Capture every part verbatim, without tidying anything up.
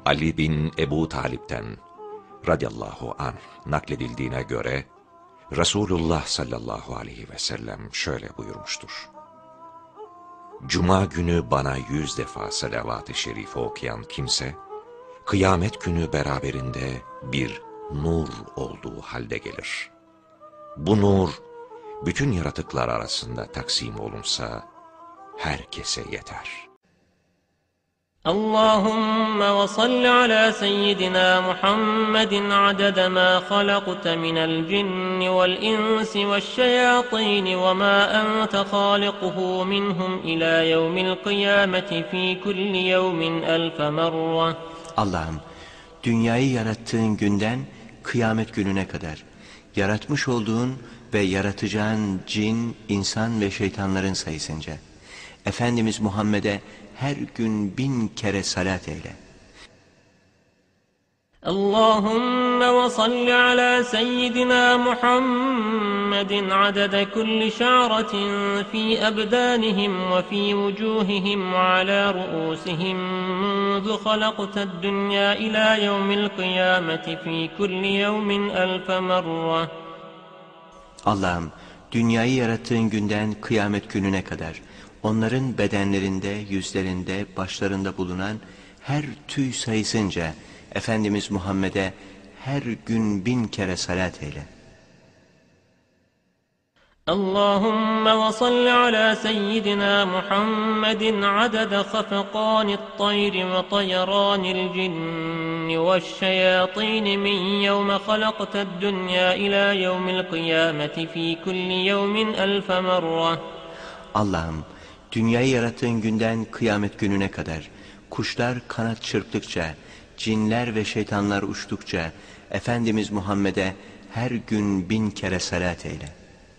Ali bin Ebu Talip'ten radıyallahu anh nakledildiğine göre Resulullah sallallahu aleyhi ve sellem şöyle buyurmuştur: Cuma günü bana yüz defa salavat-ı şerife okuyan kimse, kıyamet günü beraberinde bir nur olduğu halde gelir. Bu nur, bütün yaratıklar arasında taksim olunsa, herkese yeter. Allahümme ve salli ala seyyidina Muhammedin adede ma halakte minel cinni vel insi ve şeyatini ve ma ente halikuhu minhum ila yevmil kıyameti fi kulli yevmin elfe merre. Allah'ım, dünyayı yarattığın günden kıyamet gününe kadar yaratmış olduğun ve yaratacağın cin, insan ve şeytanların sayısınca Efendimiz Muhammed'e her gün bin kere salat eyle. Allahümme ve salli ala seyyidina Muhammedin adede kulli şa'ratin fi ebdanihim ve fi vucuhihim ve ala ru'usihim munzu halakted dünya ila yevmil kıyameti fi kulli yevmin elfe merre. Allah'ım, dünyayı yarattığın günden kıyamet gününe kadar onların bedenlerinde, yüzlerinde, başlarında bulunan her tüy sayısınca Efendimiz Muhammed'e her gün bin kere salat eyle. Allahümme ve salli ala seyyidina Muhammedin adede khafeqanit tayri ve tayranil cinni ve şeyatini min yevme halakted dünya ila yevmil kıyameti fi kulli yevmin elfe merre. Allah'ım, dünyayı yarattığın günden kıyamet gününe kadar kuşlar kanat çırptıkça, cinler ve şeytanlar uçtukça Efendimiz Muhammed'e her gün bin kere salat eyle.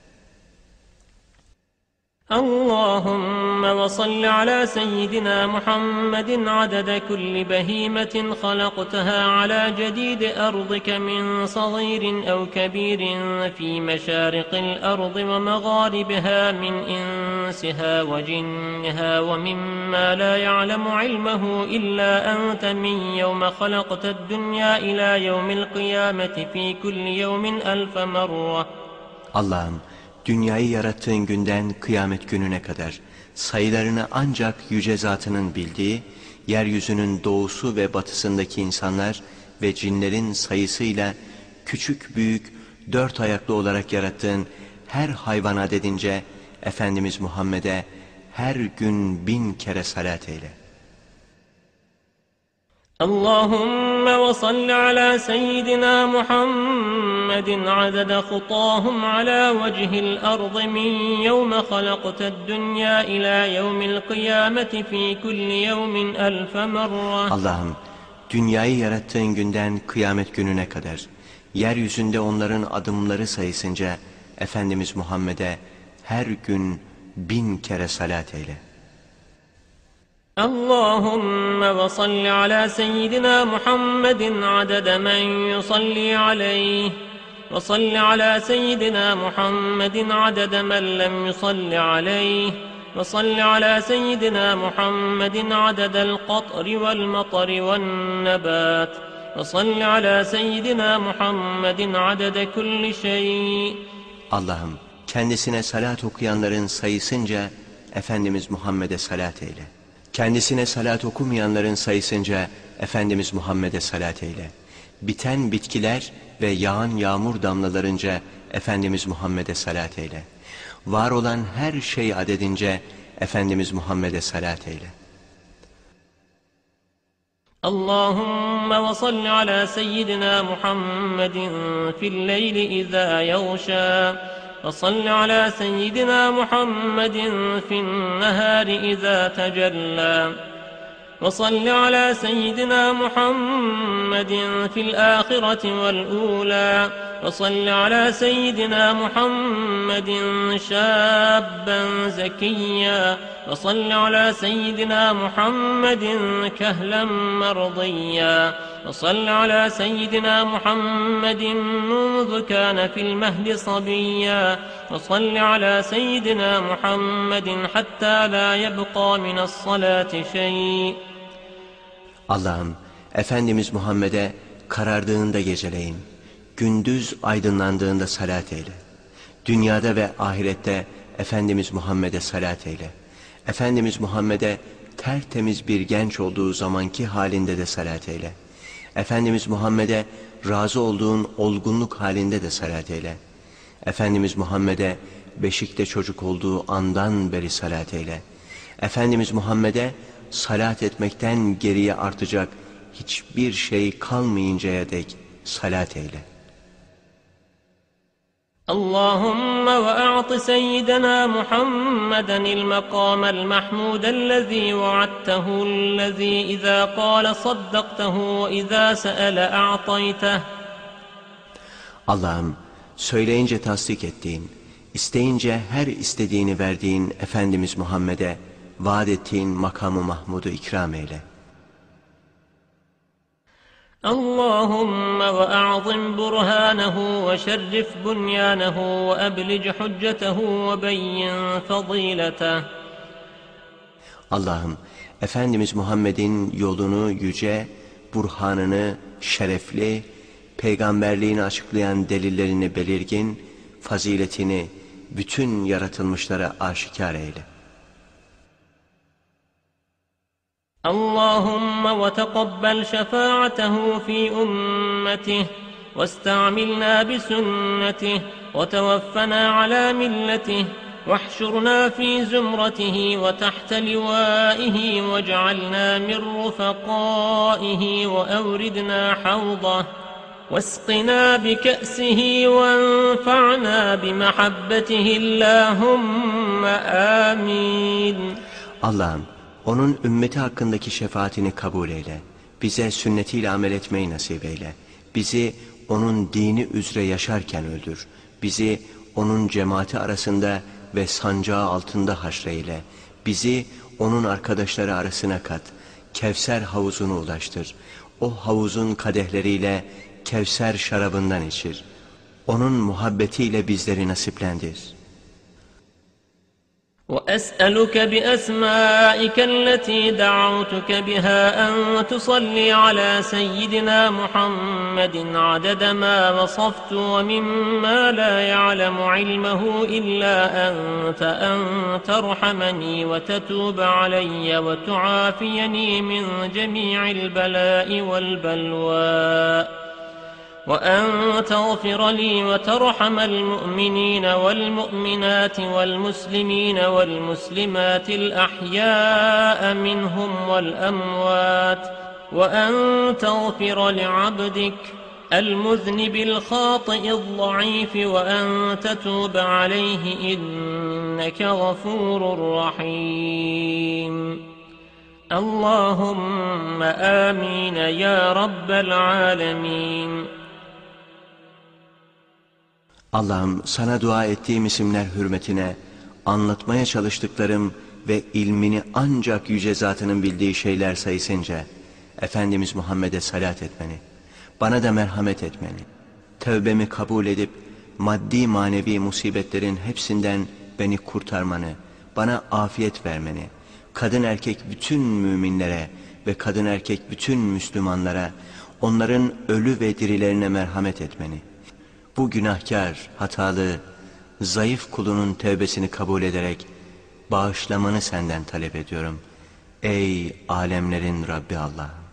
Allahümme ve salli ala seyyidina Muhammedin adede kulli behimetin halaktaha ala cedidi ardike min sagirin ev kebirin fi meşariqil ardı ve meğaribiha min insiha ve cinniha ve mimma la ya'lemu ilmehu illa ente min yevme halakted dünya ila yevmil kıyameti fi kulli yevmin elfe merre. Allah'ım, dünyayı yarattığın günden kıyamet gününe kadar sayılarını ancak yüce zatının bildiği, yeryüzünün doğusu ve batısındaki insanlar ve cinlerin sayısıyla küçük büyük dört ayaklı olarak yarattığın her hayvan adedince Efendimiz Muhammed'e her gün bin kere salat eyle. Allahümme ve salli ala seyyidina Muhammedin adede khutahum ala vecihil ardı min yevme halakted dünya ila yevmil kıyameti fi kulli yevmin elfe merre. Allah'ım, dünyayı yarattığın günden kıyamet gününe kadar yeryüzünde onların adımları sayısınca Efendimiz Muhammed'e her gün bin kere salat eyle. Allahümme ve salli ala seyyidina Muhammedin adede men yusalli aleyh ve salli ala seyyidina Muhammedin adede men lem yusalli aleyh ve salli ala seyyidina Muhammedin adedel qatri vel matari vel nebat ve salli ala seyyidina Muhammedin adede kulli şey. Allah'ım, kendisine salat okuyanların sayısınca Efendimiz Muhammed'e salat eyle. Kendisine salat okumayanların sayısınca Efendimiz Muhammed'e salat eyle. Biten bitkiler ve yağan yağmur damlalarınca Efendimiz Muhammed'e salat eyle. Var olan her şey adedince Efendimiz Muhammed'e salat eyle. Allahümme ve salli ala seyyidina Muhammedin fil leyli izâ yağşâ. وصل على سيدنا محمد في النهار إذا تجلى وصل على سيدنا محمد في الآخرة والأولى وصل على سيدنا محمد شابا زكيا وصل على سيدنا محمد كهلا مرضيا وصل على سيدنا محمد منذ كان في المهد صبيا وصل على سيدنا محمد حتى لا يبقى من الصلاة شيء. Allah'ım, Efendimiz Muhammed'e karardığında geceleyin, gündüz aydınlandığında salat eyle. Dünyada ve ahirette Efendimiz Muhammed'e salat eyle. Efendimiz Muhammed'e tertemiz bir genç olduğu zamanki halinde de salat eyle. Efendimiz Muhammed'e razı olduğun olgunluk halinde de salat eyle. Efendimiz Muhammed'e beşikte çocuk olduğu andan beri salat eyle. Efendimiz Muhammed'e salat etmekten geriye artacak hiçbir şey kalmayıncaya dek salat eyle. اللهم وأعط سيدنا محمدا المقام المحمود الذي وعدته الذي إذا قال صدقته وإذا سأل أعطيته. Allah'ım, söyleyince tasdik ettiğin, isteyince her istediğini verdiğin Efendimiz Muhammed'e vaat ettiğin makamı Mahmud'u ikram eyle. اللهم وأعظم برهانه وشرف بنيانه وأبلج حجته وبين فضيلته. Allah'ım, Efendimiz Muhammed'in yolunu yüce, burhanını şerefli, peygamberliğini açıklayan delillerini belirgin, faziletini bütün yaratılmışlara aşikar eyle. اللهم وتقبل شفاعته في أمته واستعملنا بسنته وتوفنا على ملته واحشرنا في زمرته وتحت لوائه واجعلنا من رفقائه وأوردنا حوضه واسقنا بكأسه وانفعنا بمحبته اللهم آمين. Allah'ım, onun ümmeti hakkındaki şefaatini kabul eyle. Bize sünnetiyle amel etmeyi nasip eyle. Bizi onun dini üzere yaşarken öldür. Bizi onun cemaati arasında ve sancağı altında haşreyle. Bizi onun arkadaşları arasına kat. Kevser havuzunu ulaştır. O havuzun kadehleriyle Kevser şarabından içir. Onun muhabbetiyle bizleri nasiplendir. وأسألك بأسمائك التي دعوتك بها أن تصلي على سيدنا محمد عدد ما وصفت ومما لا يعلم علمه إلا أنت أن ترحمني وتتوب علي وتعافيني من جميع البلاء والبلوى وأن تغفر لي وترحم المؤمنين والمؤمنات والمسلمين والمسلمات الأحياء منهم والأموات وأن تغفر لعبدك المذنب الخاطئ الضعيف وأن تتوب عليه إنك غفور رحيم. اللهم آمين يا رب العالمين. Allah'ım, sana dua ettiğim isimler hürmetine anlatmaya çalıştıklarım ve ilmini ancak yüce zatının bildiği şeyler sayısınca Efendimiz Muhammed'e salat etmeni, bana da merhamet etmeni, tövbemi kabul edip maddi manevi musibetlerin hepsinden beni kurtarmanı, bana afiyet vermeni, kadın erkek bütün müminlere ve kadın erkek bütün Müslümanlara, onların ölü ve dirilerine merhamet etmeni, bu günahkar, hatalı, zayıf kulunun tevbesini kabul ederek bağışlamanı senden talep ediyorum. Ey alemlerin Rabbi Allah!